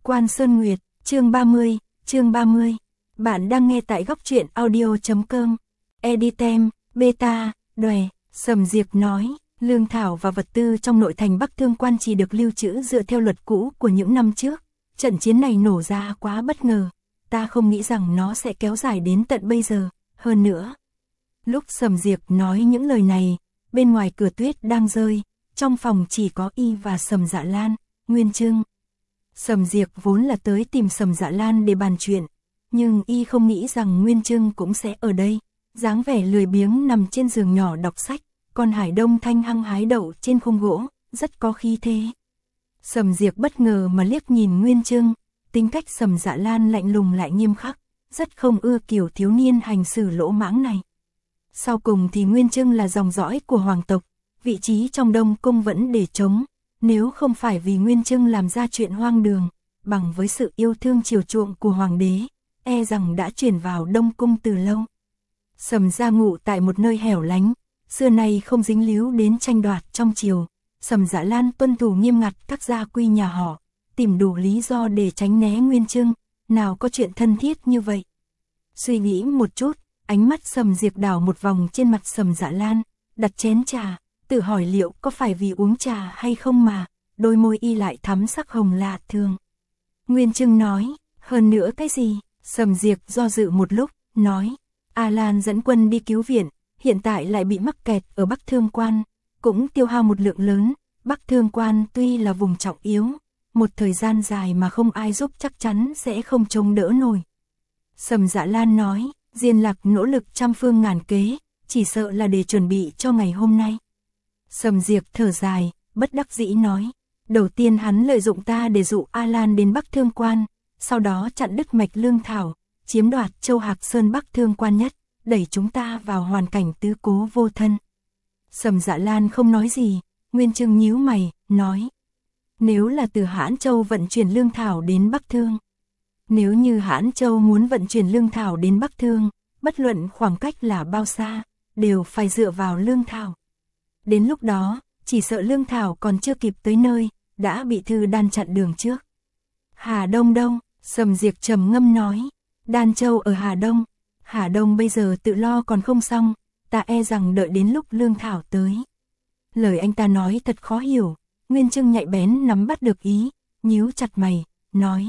Quan Sơn Nguyệt, chương 30. Bạn đang nghe tại góc truyện audio.com. Editem, beta, đòe, Sầm Diệp nói, lương thảo và vật tư trong nội thành Bắc Thương Quan chỉ được lưu trữ dựa theo luật cũ của những năm trước. Trận chiến này nổ ra quá bất ngờ, ta không nghĩ rằng nó sẽ kéo dài đến tận bây giờ, hơn nữa. Lúc Sầm Diệp nói những lời này, bên ngoài cửa tuyết đang rơi, trong phòng chỉ có y và Sầm Dạ Lan, Nguyên Trưng. Sầm Diệp vốn là tới tìm Sầm Dạ Lan để bàn chuyện, nhưng y không nghĩ rằng Nguyên Trưng cũng sẽ ở đây, dáng vẻ lười biếng nằm trên giường nhỏ đọc sách, còn Hải Đông Thanh hăng hái đậu trên khung gỗ, rất có khí thế. Sầm Diệp bất ngờ mà liếc nhìn Nguyên Trưng, tính cách Sầm Dạ Lan lạnh lùng lại nghiêm khắc, rất không ưa kiểu thiếu niên hành xử lỗ mãng này. Sau cùng thì Nguyên Trưng là dòng dõi của hoàng tộc, vị trí trong Đông Cung vẫn để trống, nếu không phải vì Nguyên Trưng làm ra chuyện hoang đường, bằng với sự yêu thương chiều chuộng của hoàng đế, e rằng đã chuyển vào Đông Cung từ lâu. Sầm gia ngụ tại một nơi hẻo lánh, xưa nay không dính líu đến tranh đoạt trong triều. Sầm Dạ Lan tuân thủ nghiêm ngặt các gia quy nhà họ, tìm đủ lý do để tránh né Nguyên Trưng, nào có chuyện thân thiết như vậy. Suy nghĩ một chút, ánh mắt Sầm Diệp đảo một vòng trên mặt Sầm Dạ Lan, đặt chén trà, tự hỏi liệu có phải vì uống trà hay không mà, đôi môi y lại thắm sắc hồng lạ thường. Nguyên Trưng nói, hơn nữa cái gì? Sầm Diệp do dự một lúc, nói, A Lan dẫn quân đi cứu viện, hiện tại lại bị mắc kẹt ở Bắc Thương Quan, cũng tiêu hao một lượng lớn. Bắc Thương Quan tuy là vùng trọng yếu, một thời gian dài mà không ai giúp chắc chắn sẽ không chống đỡ nổi. Sầm Dạ Lan nói, Diên Lạc nỗ lực trăm phương ngàn kế, chỉ sợ là để chuẩn bị cho ngày hôm nay. Sầm Diệp thở dài, bất đắc dĩ nói, đầu tiên hắn lợi dụng ta để dụ A Lan đến Bắc Thương Quan, sau đó chặn đứt mạch lương thảo, chiếm đoạt Châu Hạc Sơn Bắc Thương Quan nhất, đẩy chúng ta vào hoàn cảnh tứ cố vô thân. Sầm Dạ Lan không nói gì, Nguyên Trưng nhíu mày, nói, nếu là từ Hãn Châu vận chuyển lương thảo đến Bắc Thương, nếu như Hãn Châu muốn vận chuyển lương thảo đến Bắc Thương, bất luận khoảng cách là bao xa, đều phải dựa vào lương thảo. Đến lúc đó, chỉ sợ lương thảo còn chưa kịp tới nơi, đã bị Thư Đan chặn đường trước. Hà Đông đâu? Sầm Diệp trầm ngâm nói, Đan Châu ở Hà Đông. Hà Đông bây giờ tự lo còn không xong, ta e rằng đợi đến lúc lương thảo tới. Lời anh ta nói thật khó hiểu, Nguyên Trưng nhạy bén nắm bắt được ý, nhíu chặt mày, nói.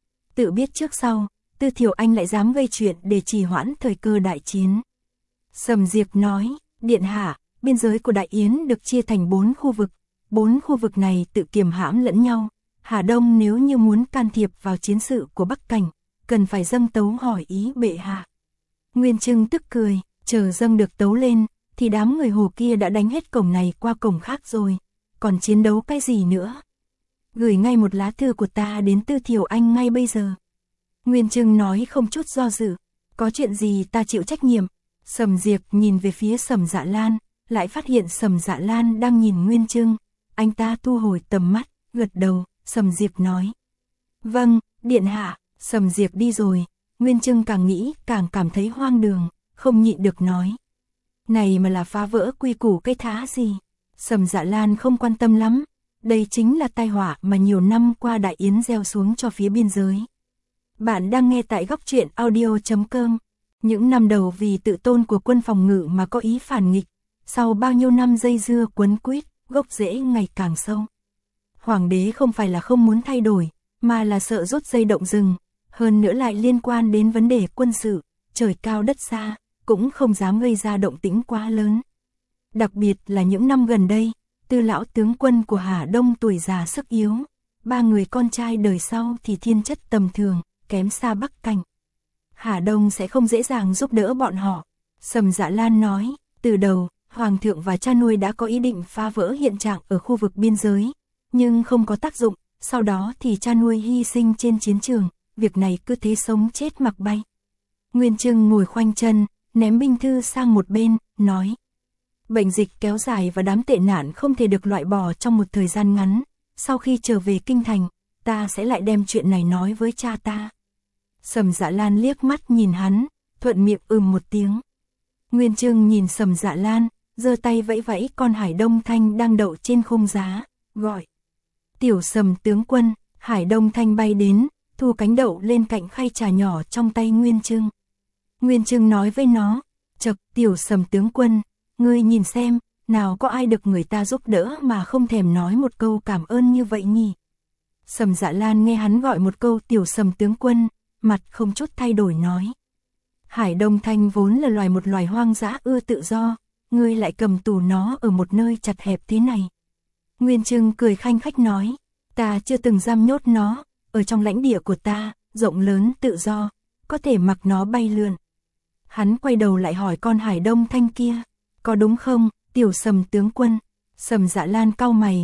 Tự biết trước sau, Tư Thiểu Anh lại dám gây chuyện để trì hoãn thời cơ đại chiến. Sầm Diệp nói, điện hạ, biên giới của Đại Yến được chia thành 4 khu vực, 4 khu vực này tự kiềm hãm lẫn nhau. Hà Đông nếu như muốn can thiệp vào chiến sự của Bắc Cảnh, cần phải dâng tấu hỏi ý bệ hạ. Nguyên Trưng tức cười, chờ dâng được tấu lên, thì đám người Hồ kia đã đánh hết cổng này qua cổng khác rồi, còn chiến đấu cái gì nữa? Gửi ngay một lá thư của ta đến Tư Thiểu Anh ngay bây giờ. Nguyên Trưng nói không chút do dự, có chuyện gì ta chịu trách nhiệm. Sầm Diệp nhìn về phía Sầm Dạ Lan, lại phát hiện Sầm Dạ Lan đang nhìn Nguyên Trưng, anh ta thu hồi tầm mắt, gật đầu. Sầm Diệp nói, vâng, điện hạ. Sầm Diệp đi rồi, Nguyên Trưng càng nghĩ càng cảm thấy hoang đường, không nhịn được nói, này mà là phá vỡ quy củ cái thá gì? Sầm Dạ Lan không quan tâm lắm, đây chính là tai họa mà nhiều năm qua Đại Yến gieo xuống cho phía biên giới. Bạn đang nghe tại góc truyện audio.com. Những năm đầu vì tự tôn của quân phòng ngự mà có ý phản nghịch, sau bao nhiêu năm dây dưa quấn quýt, gốc rễ ngày càng sâu. Hoàng đế không phải là không muốn thay đổi, mà là sợ rút dây động rừng, hơn nữa lại liên quan đến vấn đề quân sự, trời cao đất xa, cũng không dám gây ra động tĩnh quá lớn. Đặc biệt là những năm gần đây, Tư lão tướng quân của Hà Đông tuổi già sức yếu, 3 người con trai đời sau thì thiên chất tầm thường, kém xa Bắc Cảnh. Hà Đông sẽ không dễ dàng giúp đỡ bọn họ. Sầm Dạ Lan nói, từ đầu, Hoàng thượng và cha nuôi đã có ý định phá vỡ hiện trạng ở khu vực biên giới, nhưng không có tác dụng, sau đó thì cha nuôi hy sinh trên chiến trường, việc này cứ thế sống chết mặc bay. Nguyên Trưng ngồi khoanh chân, ném binh thư sang một bên, nói, bệnh dịch kéo dài và đám tệ nạn không thể được loại bỏ trong một thời gian ngắn, sau khi trở về kinh thành, ta sẽ lại đem chuyện này nói với cha ta. Sầm Dạ Lan liếc mắt nhìn hắn, thuận miệng một tiếng. Nguyên Trưng nhìn Sầm Dạ Lan, giơ tay vẫy vẫy con Hải Đông Thanh đang đậu trên khung giá, gọi. Tiểu Sầm tướng quân, Hải Đông Thanh bay đến, thu cánh đậu lên cạnh khay trà nhỏ trong tay Nguyên Trưng. Nguyên Trưng nói với nó, chậc, tiểu Sầm tướng quân, ngươi nhìn xem, nào có ai được người ta giúp đỡ mà không thèm nói một câu cảm ơn như vậy nhỉ. Sầm Dạ Lan nghe hắn gọi một câu tiểu Sầm tướng quân, mặt không chút thay đổi nói. Hải Đông Thanh vốn là một loài hoang dã ưa tự do, ngươi lại cầm tù nó ở một nơi chặt hẹp thế này. Nguyên Trưng cười khanh khách nói, ta chưa từng giam nhốt nó, ở trong lãnh địa của ta, rộng lớn tự do, có thể mặc nó bay lượn. Hắn quay đầu lại hỏi con Hải Đông Thanh kia, có đúng không, tiểu Sầm tướng quân? Sầm Dạ Lan cau mày,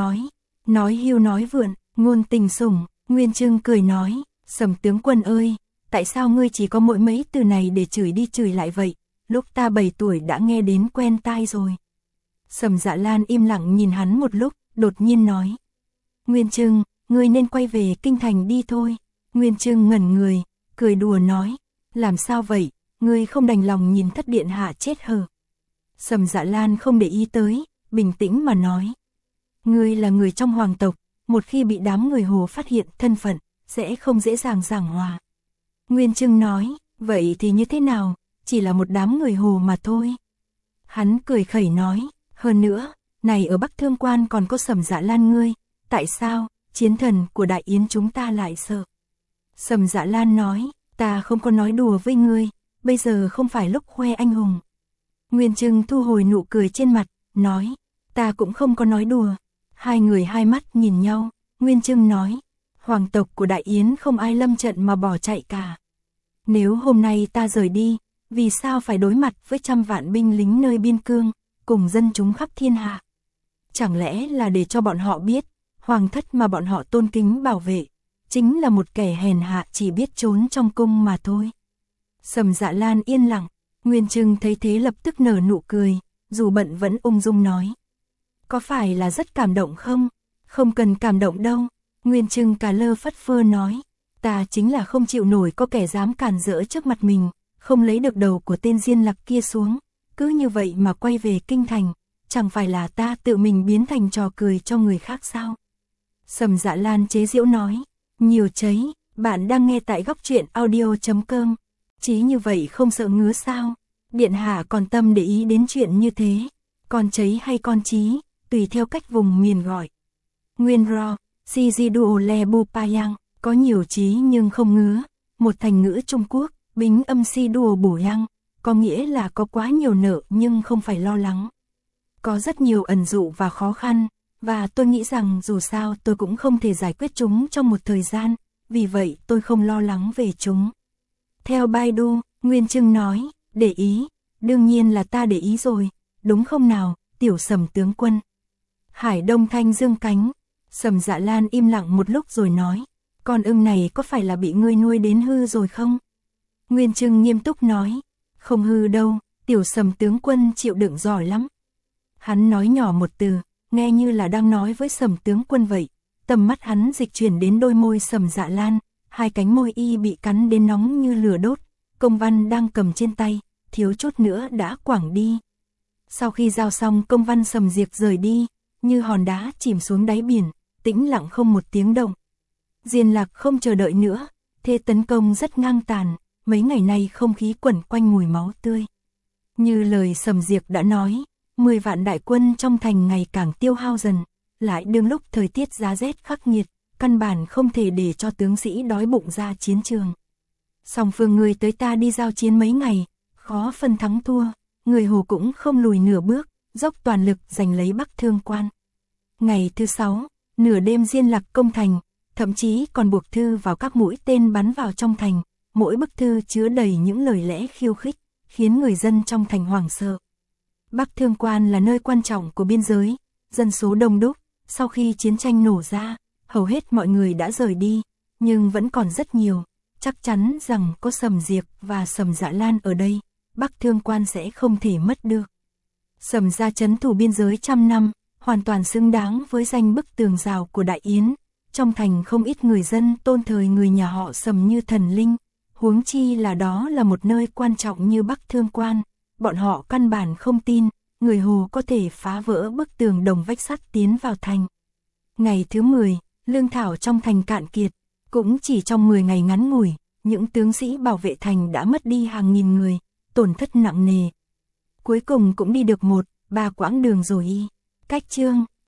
nói hưu nói vượn, ngôn tình sủng. Nguyên Trưng cười nói, Sầm tướng quân ơi, tại sao ngươi chỉ có mỗi mấy từ này để chửi đi chửi lại vậy, lúc ta 7 tuổi đã nghe đến quen tai rồi. Sầm Dạ Lan im lặng nhìn hắn một lúc, đột nhiên nói, Nguyên Trưng, ngươi nên quay về kinh thành đi thôi. Nguyên Trưng ngẩn người, cười đùa nói, làm sao vậy, ngươi không đành lòng nhìn Thất điện hạ chết hờ. Sầm Dạ Lan không để ý tới, bình tĩnh mà nói, ngươi là người trong hoàng tộc, một khi bị đám người Hồ phát hiện thân phận, sẽ không dễ dàng giảng hòa. Nguyên Trưng nói, vậy thì như thế nào, chỉ là một đám người Hồ mà thôi. Hắn cười khẩy nói, hơn nữa, này ở Bắc Thương Quan còn có Sầm Dạ Lan ngươi, tại sao, chiến thần của Đại Yến chúng ta lại sợ. Sầm Dạ Lan nói, ta không có nói đùa với ngươi, bây giờ không phải lúc khoe anh hùng. Nguyên Trưng thu hồi nụ cười trên mặt, nói, ta cũng không có nói đùa. Hai người hai mắt nhìn nhau, Nguyên Trưng nói, hoàng tộc của Đại Yến không ai lâm trận mà bỏ chạy cả. Nếu hôm nay ta rời đi, vì sao phải đối mặt với trăm vạn binh lính nơi biên cương, cùng dân chúng khắp thiên hạ? Chẳng lẽ là để cho bọn họ biết, hoàng thất mà bọn họ tôn kính bảo vệ, chính là một kẻ hèn hạ chỉ biết trốn trong cung mà thôi. Sầm Dạ Lan yên lặng, Nguyên Trưng thấy thế lập tức nở nụ cười, dù bận vẫn ung dung nói. Có phải là rất cảm động không? Không cần cảm động đâu. Nguyên Trưng cà lơ phất phơ nói, ta chính là không chịu nổi có kẻ dám cản rỡ trước mặt mình, không lấy được đầu của tên Diên Lạc kia xuống, cứ như vậy mà quay về kinh thành, chẳng phải là ta tự mình biến thành trò cười cho người khác sao? Sầm Dạ Lan chế giễu nói, nhiều cháy, bạn đang nghe tại góc truyện audio.com, chí như vậy không sợ ngứa sao? Điện hạ còn tâm để ý đến chuyện như thế, con cháy hay con chí, tùy theo cách vùng miền gọi. Nguyên Ro, Sijiduo Le Bupayang, có nhiều chí nhưng không ngứa, một thành ngữ Trung Quốc, bính âm si đùa bổ yang, có nghĩa là có quá nhiều nợ nhưng không phải lo lắng. Có rất nhiều ẩn dụ và khó khăn, và tôi nghĩ rằng dù sao tôi cũng không thể giải quyết chúng trong một thời gian, vì vậy tôi không lo lắng về chúng. Theo Baidu, Nguyên Trưng nói, để ý, đương nhiên là ta để ý rồi, đúng không nào, tiểu Sầm tướng quân. Hải Đông Thanh dương cánh, Sầm Dạ Lan im lặng một lúc rồi nói, con ưng này có phải là bị ngươi nuôi đến hư rồi không? Nguyên Trưng nghiêm túc nói, không hư đâu, tiểu Sầm tướng quân chịu đựng giỏi lắm. Hắn nói nhỏ một từ, nghe như là đang nói với Sầm tướng quân vậy, tầm mắt hắn dịch chuyển đến đôi môi Sầm Dạ Lan, hai cánh môi y bị cắn đến nóng như lửa đốt, công văn đang cầm trên tay, thiếu chút nữa đã quẳng đi. Sau khi giao xong công văn Sầm Diệp rời đi, như hòn đá chìm xuống đáy biển, tĩnh lặng không một tiếng động. Diên Lạc không chờ đợi nữa, thế tấn công rất ngang tàn, mấy ngày nay không khí quẩn quanh mùi máu tươi. Như lời Sầm Diệp đã nói, 10 vạn đại quân trong thành ngày càng tiêu hao dần, lại đương lúc thời tiết giá rét khắc nghiệt, căn bản không thể để cho tướng sĩ đói bụng ra chiến trường. Song phương người tới ta đi giao chiến mấy ngày, khó phân thắng thua, người Hồ cũng không lùi nửa bước, dốc toàn lực giành lấy Bắc Thương Quan. Ngày thứ 6, nửa đêm Diên Lạc công thành, thậm chí còn buộc thư vào các mũi tên bắn vào trong thành, mỗi bức thư chứa đầy những lời lẽ khiêu khích, khiến người dân trong thành hoảng sợ. Bắc Thương Quan là nơi quan trọng của biên giới, dân số đông đúc, sau khi chiến tranh nổ ra, hầu hết mọi người đã rời đi, nhưng vẫn còn rất nhiều, chắc chắn rằng có Sầm Diệp và Sầm Dạ Lan ở đây, Bắc Thương Quan sẽ không thể mất được. Sầm gia trấn thủ biên giới trăm năm, hoàn toàn xứng đáng với danh bức tường rào của Đại Yến, trong thành không ít người dân tôn thờ người nhà họ Sầm như thần linh, huống chi là đó là một nơi quan trọng như Bắc Thương Quan, bọn họ căn bản không tin, người Hồ có thể phá vỡ bức tường đồng vách sắt tiến vào thành. Ngày thứ 10, lương thảo trong thành cạn kiệt. Cũng chỉ trong 10 ngày ngắn ngủi, những tướng sĩ bảo vệ thành đã mất đi hàng nghìn người, tổn thất nặng nề. Cuối cùng cũng đi được 1-3 quãng đường rồi y. Cách chương